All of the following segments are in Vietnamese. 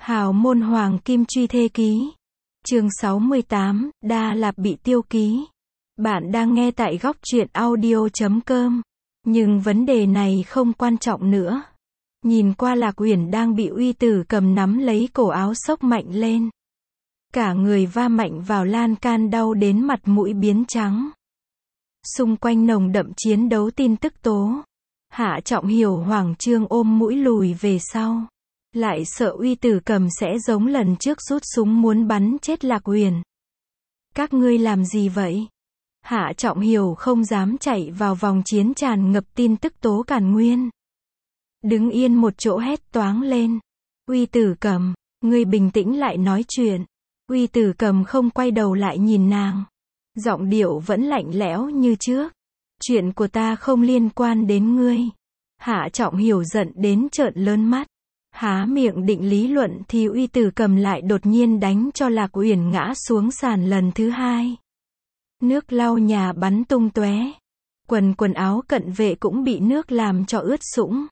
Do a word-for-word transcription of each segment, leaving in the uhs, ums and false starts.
Hào môn hoàng kim truy thê ký. Chương sáu mươi tám, Đa Lạp bị tiêu ký. Bạn đang nghe tại góc truyện audio chấm com. Nhưng vấn đề này không quan trọng nữa. Nhìn qua Lạc Uyển đang bị Uy Tử Cầm nắm lấy cổ áo xốc mạnh lên. Cả người va mạnh vào lan can đau đến mặt mũi biến trắng. Xung quanh nồng đậm chiến đấu tin tức tố. Hạ Trọng Hiểu hoảng trương ôm mũi lùi về sau. Lại sợ Uy Tử Cầm sẽ giống lần trước rút súng muốn bắn chết Lạc Uyển. Các ngươi làm gì vậy? Hạ Trọng Hiểu không dám chạy vào vòng chiến tràn ngập tin tức tố Càn Nguyên. Đứng yên một chỗ hét toáng lên. Uy Tử Cầm, ngươi bình tĩnh lại nói chuyện. Uy Tử Cầm không quay đầu lại nhìn nàng. Giọng điệu vẫn lạnh lẽo như trước. Chuyện của ta không liên quan đến ngươi. Hạ Trọng Hiểu giận đến trợn lớn mắt. Há miệng định lý luận thì Uy Tử Cầm lại đột nhiên đánh cho Lạc Uyển ngã xuống sàn lần thứ hai. Nước lau nhà bắn tung tóe. Quần quần áo cận vệ cũng bị nước làm cho ướt sũng.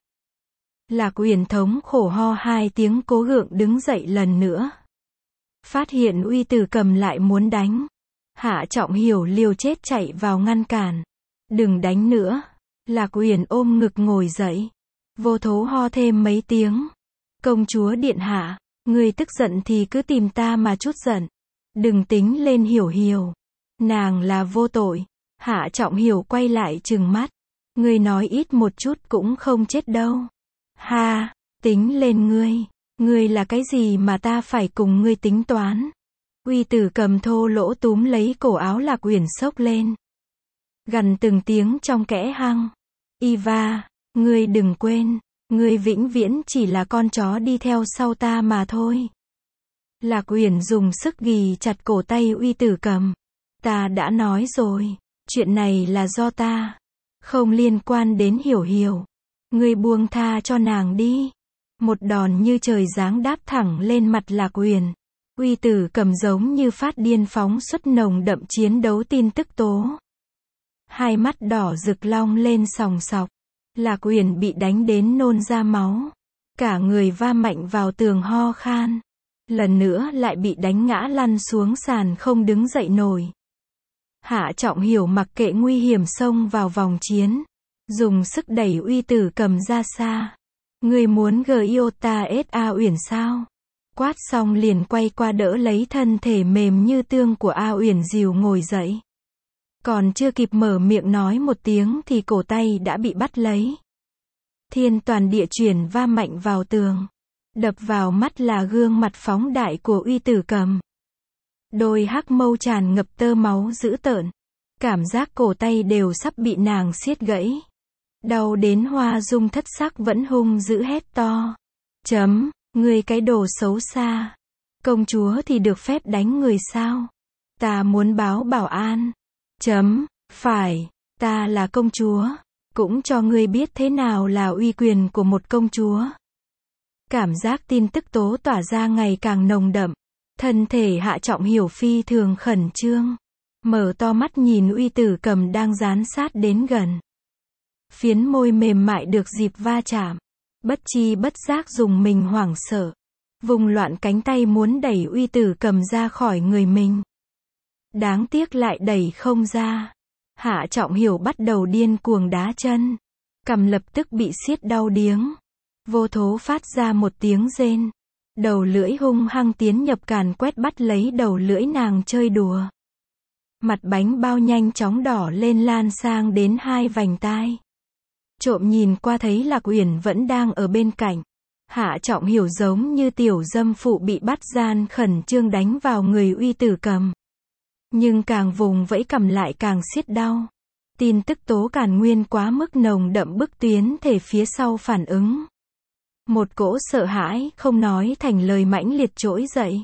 Lạc Uyển thống khổ ho hai tiếng cố gượng đứng dậy lần nữa. Phát hiện Uy Tử Cầm lại muốn đánh. Hạ Trọng Hiểu liều chết chạy vào ngăn cản. Đừng đánh nữa. Lạc Uyển ôm ngực ngồi dậy. Vô thố ho thêm mấy tiếng. Công chúa điện hạ, ngươi tức giận thì cứ tìm ta mà chút giận. Đừng tính lên Hiểu Hiểu. Nàng là vô tội. Hạ Trọng Hiểu quay lại trừng mắt. Ngươi nói ít một chút cũng không chết đâu. Ha, tính lên ngươi. Ngươi là cái gì mà ta phải cùng ngươi tính toán? Uy Tử Cầm thô lỗ túm lấy cổ áo Lạc Uyển xốc lên. Gằn từng tiếng trong kẽ hăng. Iva, ngươi đừng quên. Ngươi vĩnh viễn chỉ là con chó đi theo sau ta mà thôi. Lạc Uyển dùng sức ghì chặt cổ tay Uy Tử Cầm. Ta đã nói rồi, chuyện này là do ta. Không liên quan đến Hiểu Hiểu. Ngươi buông tha cho nàng đi. Một đòn như trời giáng đáp thẳng lên mặt Lạc Uyển. Uy Tử Cầm giống như phát điên phóng xuất nồng đậm chiến đấu tin tức tố. Hai mắt đỏ rực long lên sòng sọc. Lạc Uyển bị đánh đến nôn ra máu. Cả người va mạnh vào tường ho khan. Lần nữa lại bị đánh ngã lăn xuống sàn không đứng dậy nổi. Hạ Trọng Hiểu mặc kệ nguy hiểm xông vào vòng chiến. Dùng sức đẩy Uy Tử Cầm ra xa. Ngươi muốn Giota sa Uyển sao? Quát xong liền quay qua đỡ lấy thân thể mềm như tương của A Uyển dìu ngồi dậy. Còn chưa kịp mở miệng nói một tiếng thì cổ tay đã bị bắt lấy. Thiên toàn địa chuyển va mạnh vào tường. Đập vào mắt là gương mặt phóng đại của Uy Tử Cầm. Đôi hắc mâu tràn ngập tơ máu dữ tợn. Cảm giác cổ tay đều sắp bị nàng siết gãy. Đau đến Hoa Dung thất sắc vẫn hung dữ hét to. Chấm, ngươi cái đồ xấu xa. Công chúa thì được phép đánh người sao? Ta muốn báo bảo an. Chấm, phải, ta là công chúa. Cũng cho ngươi biết thế nào là uy quyền của một công chúa. Cảm giác tin tức tố tỏa ra ngày càng nồng đậm. Thân thể Hạ Trọng Hiểu phi thường khẩn trương. Mở to mắt nhìn Uy Tử Cầm đang dán sát đến gần. Phiến môi mềm mại được dịp va chạm. Bất chi bất giác dùng mình hoảng sợ. Vùng loạn cánh tay muốn đẩy Uy Tử Cầm ra khỏi người mình. Đáng tiếc lại đẩy không ra. Hạ Trọng Hiểu bắt đầu điên cuồng đá chân. Cằm lập tức bị siết đau điếng. Vô thố phát ra một tiếng rên. Đầu lưỡi hung hăng tiến nhập càn quét bắt lấy đầu lưỡi nàng chơi đùa. Mặt bánh bao nhanh chóng đỏ lên lan sang đến hai vành tai. Trộm nhìn qua thấy Lạc Uyển vẫn đang ở bên cạnh. Hạ Trọng Hiểu giống như tiểu dâm phụ bị bắt gian khẩn trương đánh vào người Uy Tử Cầm. Nhưng càng vùng vẫy cầm lại càng siết đau. Tin tức tố Càn Nguyên quá mức nồng đậm bức tuyến thể phía sau phản ứng. Một cỗ sợ hãi không nói thành lời mãnh liệt trỗi dậy.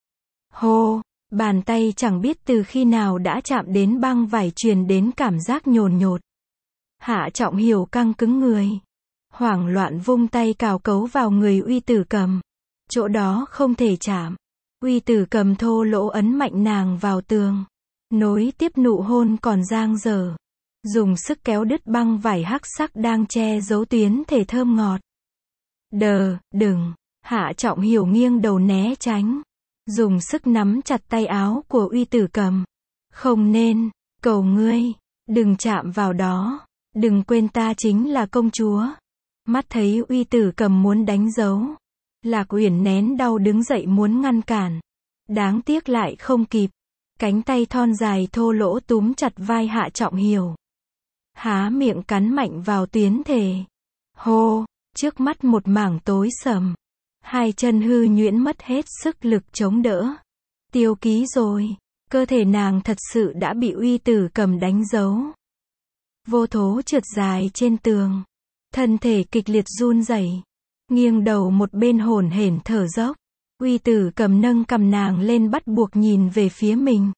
Hô, bàn tay chẳng biết từ khi nào đã chạm đến băng vải truyền đến cảm giác nhồn nhột. Hạ Trọng Hiểu căng cứng người. Hoảng loạn vung tay cào cấu vào người Uy Tử Cầm. Chỗ đó không thể chạm. Uy Tử Cầm thô lỗ ấn mạnh nàng vào tường. Nối tiếp nụ hôn còn dang dở. Dùng sức kéo đứt băng vải hắc sắc đang che giấu tuyến thể thơm ngọt. Đờ, đừng. Hạ Trọng Hiểu nghiêng đầu né tránh, dùng sức nắm chặt tay áo của Uy Tử Cầm. Không nên, cầu ngươi, đừng chạm vào đó, đừng quên ta chính là công chúa. Mắt thấy Uy Tử Cầm muốn đánh dấu, Lạc Uyển nén đau đứng dậy muốn ngăn cản. Đáng tiếc lại không kịp. Cánh tay thon dài thô lỗ túm chặt vai Hạ Trọng Hiểu. Há miệng cắn mạnh vào tuyến thể. Hô, trước mắt một mảng tối sầm. Hai chân hư nhuyễn mất hết sức lực chống đỡ. Tiêu ký rồi. Cơ thể nàng thật sự đã bị Uy Tử Cầm đánh dấu. Vô thố trượt dài trên tường. Thân thể kịch liệt run rẩy, nghiêng đầu một bên hổn hển thở dốc. Uy Tử Cầm nâng cằm nàng lên bắt buộc nhìn về phía mình.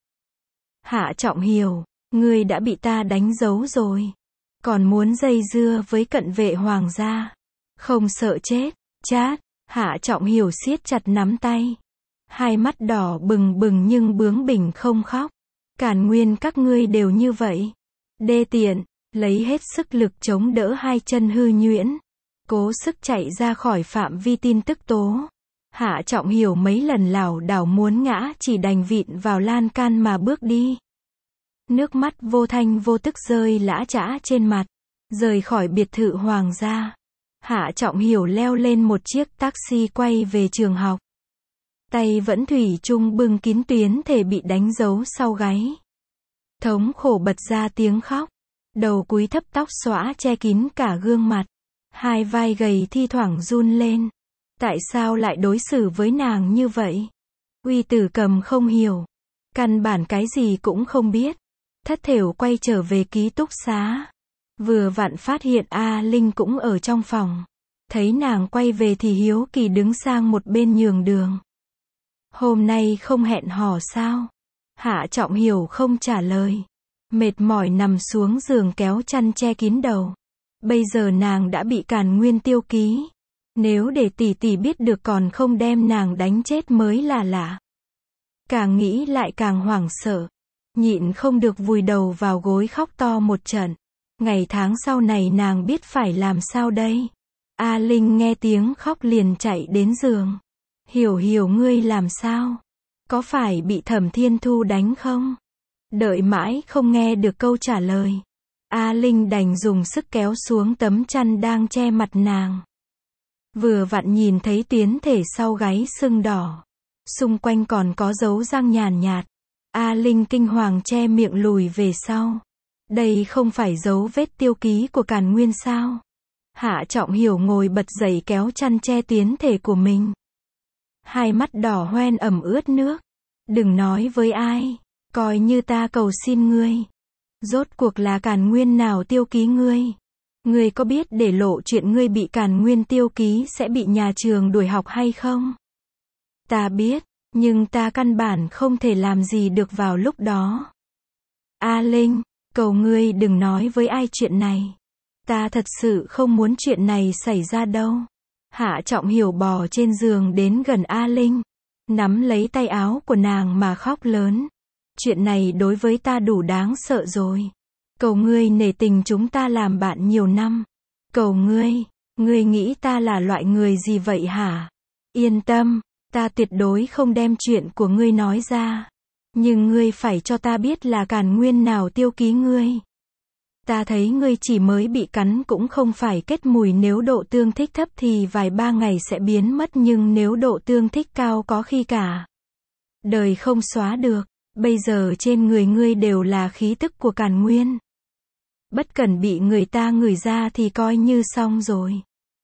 Hạ Trọng Hiểu, ngươi đã bị ta đánh dấu rồi. Còn muốn dây dưa với cận vệ hoàng gia. Không sợ chết, chát. Hạ Trọng Hiểu siết chặt nắm tay. Hai mắt đỏ bừng bừng nhưng bướng bỉnh không khóc. Càn Nguyên các ngươi đều như vậy. Đê tiện, lấy hết sức lực chống đỡ hai chân hư nhuyễn. Cố sức chạy ra khỏi phạm vi tin tức tố. Hạ Trọng Hiểu mấy lần lảo đảo muốn ngã chỉ đành vịn vào lan can mà bước đi. Nước mắt vô thanh vô tức rơi lã chã trên mặt. Rời khỏi biệt thự hoàng gia. Hạ Trọng Hiểu leo lên một chiếc taxi quay về trường học. Tay vẫn thủy chung bưng kín tuyến thể bị đánh dấu sau gáy. Thống khổ bật ra tiếng khóc. Đầu cúi thấp tóc xõa che kín cả gương mặt. Hai vai gầy thi thoảng run lên. Tại sao lại đối xử với nàng như vậy? Uy Tử Cầm không hiểu. Căn bản cái gì cũng không biết. Thất thểu quay trở về ký túc xá. Vừa vặn phát hiện A Linh cũng ở trong phòng. Thấy nàng quay về thì hiếu kỳ đứng sang một bên nhường đường. Hôm nay không hẹn hò sao? Hạ Trọng Hiểu không trả lời. Mệt mỏi nằm xuống giường kéo chăn che kín đầu. Bây giờ nàng đã bị Càn Nguyên tiêu ký. Nếu để tỷ tỷ biết được còn không đem nàng đánh chết mới là lạ. Càng nghĩ lại càng hoảng sợ. Nhịn không được vùi đầu vào gối khóc to một trận. Ngày tháng sau này nàng biết phải làm sao đây? A Linh nghe tiếng khóc liền chạy đến giường. Hiểu Hiểu ngươi làm sao? Có phải bị Thẩm Thiên Thu đánh không? Đợi mãi không nghe được câu trả lời. A Linh đành dùng sức kéo xuống tấm chăn đang che mặt nàng. Vừa vặn nhìn thấy tuyến thể sau gáy sưng đỏ. Xung quanh còn có dấu răng nhàn nhạt. A Linh kinh hoàng che miệng lùi về sau. Đây không phải dấu vết tiêu ký của Càn Nguyên sao? Hạ Trọng Hiểu ngồi bật dậy kéo chăn che tuyến thể của mình. Hai mắt đỏ hoen ẩm ướt nước. Đừng nói với ai. Coi như ta cầu xin ngươi. Rốt cuộc là Càn Nguyên nào tiêu ký ngươi? Ngươi có biết để lộ chuyện ngươi bị Càn Nguyên tiêu ký sẽ bị nhà trường đuổi học hay không? Ta biết, nhưng ta căn bản không thể làm gì được vào lúc đó. A Linh, cầu ngươi đừng nói với ai chuyện này. Ta thật sự không muốn chuyện này xảy ra đâu. Hạ Trọng Hiểu bò trên giường đến gần A Linh. Nắm lấy tay áo của nàng mà khóc lớn. Chuyện này đối với ta đủ đáng sợ rồi. Cầu ngươi nể tình chúng ta làm bạn nhiều năm. Cầu ngươi, ngươi nghĩ ta là loại người gì vậy hả? Yên tâm, ta tuyệt đối không đem chuyện của ngươi nói ra. Nhưng ngươi phải cho ta biết là Càn Nguyên nào tiêu ký ngươi. Ta thấy ngươi chỉ mới bị cắn cũng không phải kết mùi, nếu độ tương thích thấp thì vài ba ngày sẽ biến mất, nhưng nếu độ tương thích cao có khi cả đời không xóa được. Bây giờ trên người ngươi đều là khí tức của Càn Nguyên. Bất cần bị người ta ngửi ra thì coi như xong rồi.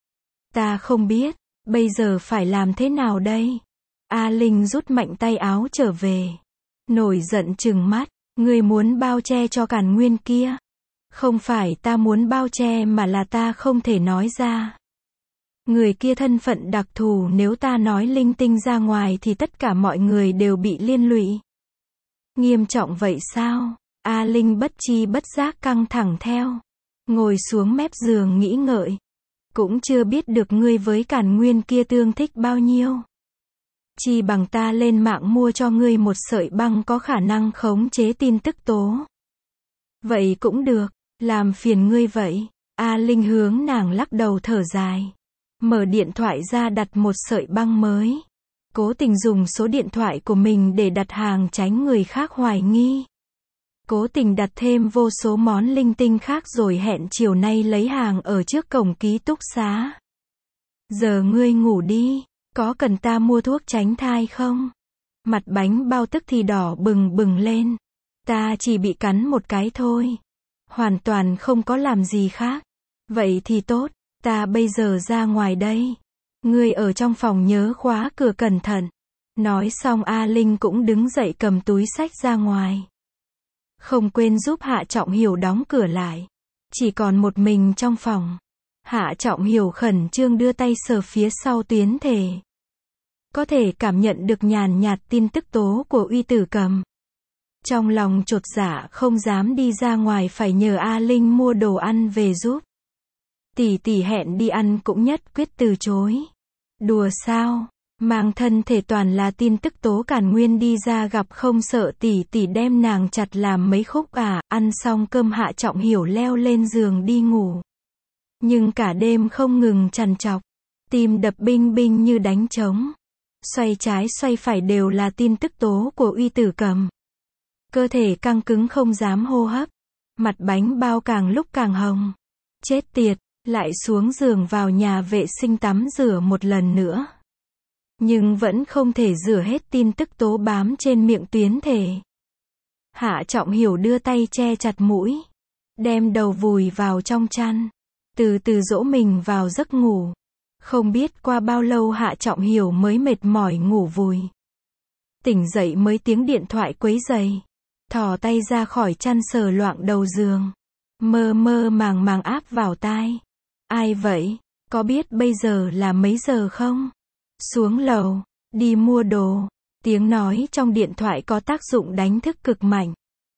Ta không biết, bây giờ phải làm thế nào đây? A Linh rút mạnh tay áo trở về. Nổi giận trừng mắt, ngươi muốn bao che cho Càn Nguyên kia. Không phải ta muốn bao che mà là ta không thể nói ra. Người kia thân phận đặc thù, nếu ta nói linh tinh ra ngoài thì tất cả mọi người đều bị liên lụy. Nghiêm trọng vậy sao? A Linh bất chi bất giác căng thẳng theo. Ngồi xuống mép giường nghĩ ngợi. Cũng chưa biết được ngươi với Càn Nguyên kia tương thích bao nhiêu. Chi bằng ta lên mạng mua cho ngươi một sợi băng có khả năng khống chế tin tức tố. Vậy cũng được, làm phiền ngươi vậy. A Linh hướng nàng lắc đầu thở dài. mở điện thoại ra đặt một sợi băng mới. Cố tình dùng số điện thoại của mình để đặt hàng tránh người khác hoài nghi. Cố tình đặt thêm vô số món linh tinh khác rồi hẹn chiều nay lấy hàng ở trước cổng ký túc xá. Giờ ngươi ngủ đi, có cần ta mua thuốc tránh thai không? Mặt bánh bao tức thì đỏ bừng bừng lên. Ta chỉ bị cắn một cái thôi. Hoàn toàn không có làm gì khác. Vậy thì tốt, ta bây giờ ra ngoài đây. Ngươi ở trong phòng nhớ khóa cửa cẩn thận. Nói xong A Linh cũng đứng dậy cầm túi xách ra ngoài. Không quên giúp Hạ Trọng Hiểu đóng cửa lại. Chỉ còn một mình trong phòng. Hạ Trọng Hiểu khẩn trương đưa tay sờ phía sau tuyến thể. Có thể cảm nhận được nhàn nhạt tin tức tố của Uy Tử Cầm. Trong lòng chột dạ không dám đi ra ngoài, phải nhờ A Linh mua đồ ăn về giúp. Tỷ tỷ hẹn đi ăn cũng nhất quyết từ chối. Đùa sao? Mang thân thể toàn là tin tức tố Càn Nguyên đi ra gặp không sợ tỷ tỷ đem nàng chặt làm mấy khúc à? Ăn xong cơm Hạ Trọng Hiểu leo lên giường đi ngủ. Nhưng cả đêm không ngừng trằn trọc. Tim đập binh binh như đánh trống. Xoay trái xoay phải đều là tin tức tố của Uy Tử Cầm. Cơ thể căng cứng không dám hô hấp. Mặt bánh bao càng lúc càng hồng. Chết tiệt, lại xuống giường vào nhà vệ sinh tắm rửa một lần nữa. Nhưng vẫn không thể rửa hết tin tức tố bám trên miệng tuyến thể. Hạ Trọng Hiểu đưa tay che chặt mũi. Đem đầu vùi vào trong chăn. Từ từ dỗ mình vào giấc ngủ. Không biết qua bao lâu Hạ Trọng Hiểu mới mệt mỏi ngủ vùi. Tỉnh dậy mới tiếng điện thoại quấy rầy. Thò tay ra khỏi chăn sờ loạng đầu giường. Mơ mơ màng màng áp vào tai. Ai vậy? Có biết bây giờ là mấy giờ không? Xuống lầu, đi mua đồ. Tiếng nói trong điện thoại có tác dụng đánh thức cực mạnh.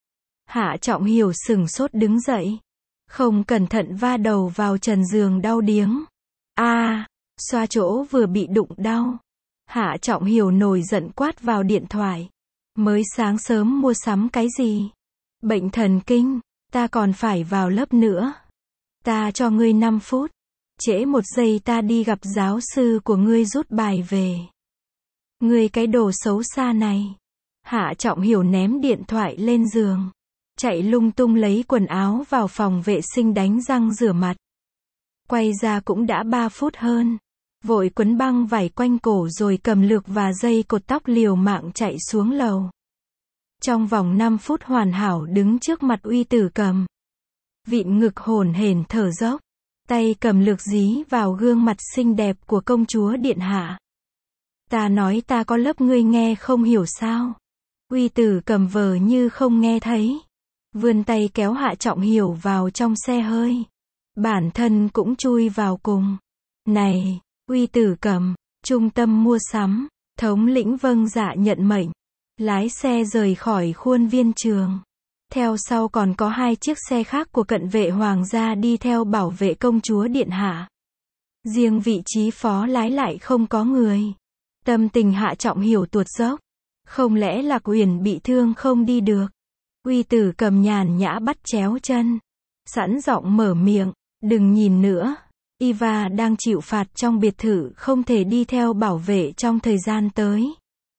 Hạ Trọng Hiểu sửng sốt đứng dậy. Không cẩn thận va đầu vào trần giường đau điếng. A, à, xoa chỗ vừa bị đụng đau. Hạ Trọng Hiểu nổi giận quát vào điện thoại. Mới sáng sớm mua sắm cái gì? Bệnh thần kinh, ta còn phải vào lớp nữa. Ta cho ngươi năm phút. Trễ một giây ta đi gặp giáo sư của ngươi rút bài về. Ngươi cái đồ xấu xa này. Hạ Trọng Hiểu ném điện thoại lên giường. Chạy lung tung lấy quần áo vào phòng vệ sinh đánh răng rửa mặt. Quay ra cũng đã ba phút hơn. Vội quấn băng vải quanh cổ rồi cầm lược và dây cột tóc liều mạng chạy xuống lầu. Trong vòng năm phút hoàn hảo đứng trước mặt Uy Tử Cầm. Vịn ngực hổn hển thở dốc. Tay cầm lược dí vào gương mặt xinh đẹp của công chúa điện hạ. Ta nói ta có lớp ngươi nghe không hiểu sao? Uy Tử Cầm vờ như không nghe thấy. Vươn tay kéo Hạ Trọng Hiểu vào trong xe hơi. Bản thân cũng chui vào cùng. Này, Uy Tử Cầm, trung tâm mua sắm. Thống lĩnh vâng dạ nhận mệnh. Lái xe rời khỏi khuôn viên trường. Theo sau còn có hai chiếc xe khác của cận vệ hoàng gia đi theo bảo vệ công chúa điện hạ. Riêng vị trí phó lái lại không có người. Tâm tình Hạ Trọng Hiểu tuột dốc. Không lẽ Lạc Uyển bị thương không đi được? Uy Tử Cầm nhàn nhã bắt chéo chân. Sẵn giọng mở miệng. Đừng nhìn nữa. Eva đang chịu phạt trong biệt thự không thể đi theo bảo vệ trong thời gian tới.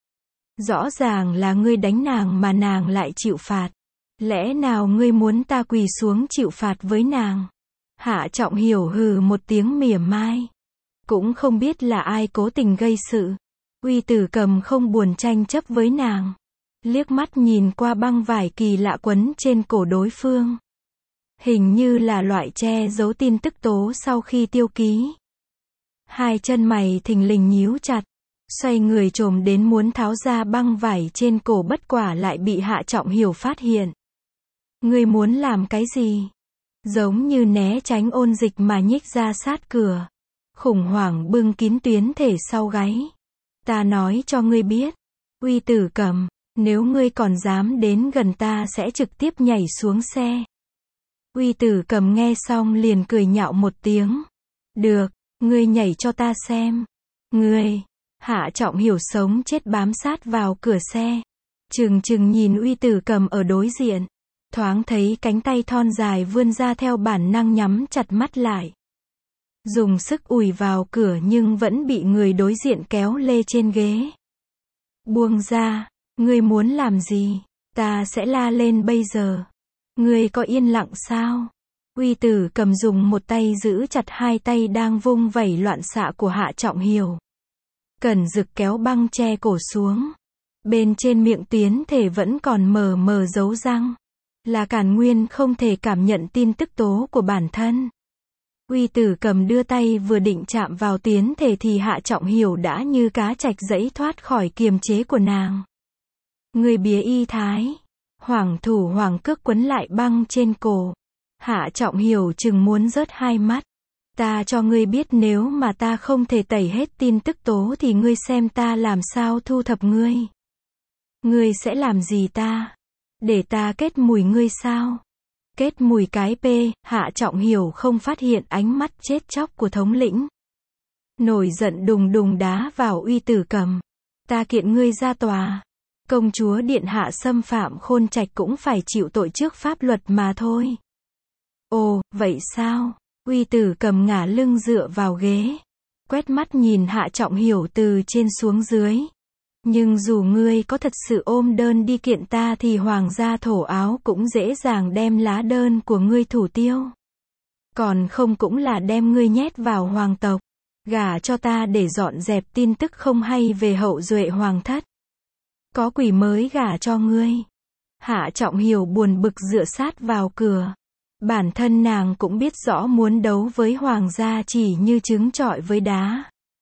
Rõ ràng là ngươi đánh nàng mà nàng lại chịu phạt. Lẽ nào ngươi muốn ta quỳ xuống chịu phạt với nàng? Hạ Trọng Hiểu hừ một tiếng mỉa mai. Cũng không biết là ai cố tình gây sự. Uy Tử Cầm không buồn tranh chấp với nàng. Liếc mắt nhìn qua băng vải kỳ lạ quấn trên cổ đối phương. Hình như là loại che giấu tin tức tố sau khi tiêu ký. Hai chân mày thình lình nhíu chặt. Xoay người trồm đến muốn tháo ra băng vải trên cổ, bất quả lại bị Hạ Trọng Hiểu phát hiện. Ngươi muốn làm cái gì? Giống như né tránh ôn dịch mà nhích ra sát cửa. Khủng hoảng bưng kín tuyến thể sau gáy. Ta nói cho ngươi biết. Uy Tử Cầm, nếu ngươi còn dám đến gần ta sẽ trực tiếp nhảy xuống xe. Uy Tử Cầm nghe xong liền cười nhạo một tiếng. Được, ngươi nhảy cho ta xem. Ngươi. Hạ Trọng Hiểu sống chết bám sát vào cửa xe. Trừng trừng nhìn Uy Tử Cầm ở đối diện. Thoáng thấy cánh tay thon dài vươn ra theo bản năng nhắm chặt mắt lại. dùng sức ùi vào cửa nhưng vẫn bị người đối diện kéo lê trên ghế. Buông ra, ngươi muốn làm gì? Ta sẽ la lên bây giờ. Ngươi có yên lặng sao? Uy Tử Cầm dùng một tay giữ chặt hai tay đang vung vẩy loạn xạ của Hạ Trọng Hiểu. Cẩn Dực kéo băng che cổ xuống. Bên trên miệng Tiến Thể vẫn còn mờ mờ dấu răng. Là Càn Nguyên không thể cảm nhận tin tức tố của bản thân. Uy Tử Cầm đưa tay vừa định chạm vào Tiến Thể thì Hạ Trọng Hiểu đã như cá trạch giãy thoát khỏi kiềm chế của nàng. Người bía y thái. Hoàng thủ hoàng cước quấn lại băng trên cổ. Hạ Trọng Hiểu chừng muốn rớt hai mắt. Ta cho ngươi biết nếu mà ta không thể tẩy hết tin tức tố thì ngươi xem ta làm sao thu thập ngươi. Ngươi sẽ làm gì ta? Để ta kết mùi ngươi sao? Kết mùi cái p, Hạ Trọng Hiểu không phát hiện ánh mắt chết chóc của thống lĩnh. Nổi giận đùng đùng đá vào Uy Tử Cầm. Ta kiện ngươi ra tòa. Công chúa điện hạ xâm phạm Khôn Trạch cũng phải chịu tội trước pháp luật mà thôi. Ồ, vậy sao? Uy Tử Cầm ngả lưng dựa vào ghế. Quét mắt nhìn Hạ Trọng Hiểu từ trên xuống dưới. Nhưng dù ngươi có thật sự ôm đơn đi kiện ta thì hoàng gia thổ áo cũng dễ dàng đem lá đơn của ngươi thủ tiêu. Còn không cũng là đem ngươi nhét vào hoàng tộc. Gả cho ta để dọn dẹp tin tức không hay về hậu duệ hoàng thất. Có quỷ mới gả cho ngươi. Hạ Trọng Hiểu buồn bực dựa sát vào cửa. Bản thân nàng cũng biết rõ muốn đấu với hoàng gia chỉ như trứng trọi với đá.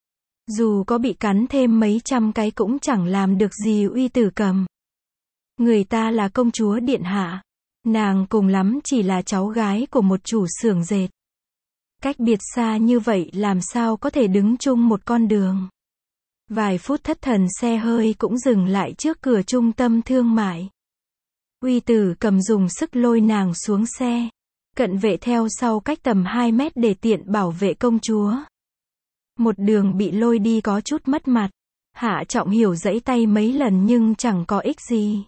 Dù có bị cắn thêm mấy trăm cái cũng chẳng làm được gì Uy Tử Cầm. Người ta là công chúa điện hạ. Nàng cùng lắm chỉ là cháu gái của một chủ xưởng dệt. Cách biệt xa như vậy làm sao có thể đứng chung một con đường. Vài phút thất thần xe hơi cũng dừng lại trước cửa trung tâm thương mại. Uy Tử Cầm dùng sức lôi nàng xuống xe. Cận vệ theo sau cách tầm hai mét để tiện bảo vệ công chúa. Một đường bị lôi đi có chút mất mặt. Hạ Trọng Hiểu giãy tay mấy lần nhưng chẳng có ích gì.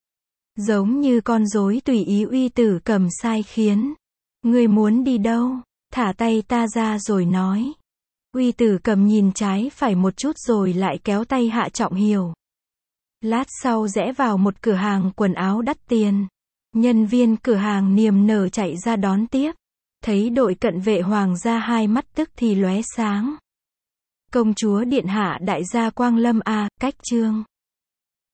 Giống như con rối tùy ý Uy Tử Cầm sai khiến. Ngươi muốn đi đâu? Thả tay ta ra rồi nói. Uy Tử Cầm nhìn trái phải một chút rồi lại kéo tay Hạ Trọng Hiểu. Lát sau rẽ vào một cửa hàng quần áo đắt tiền. Nhân viên cửa hàng niềm nở chạy ra đón tiếp. Thấy đội cận vệ hoàng gia hai mắt tức thì lóe sáng. Công chúa điện hạ đại gia Quang Lâm a, cách chương.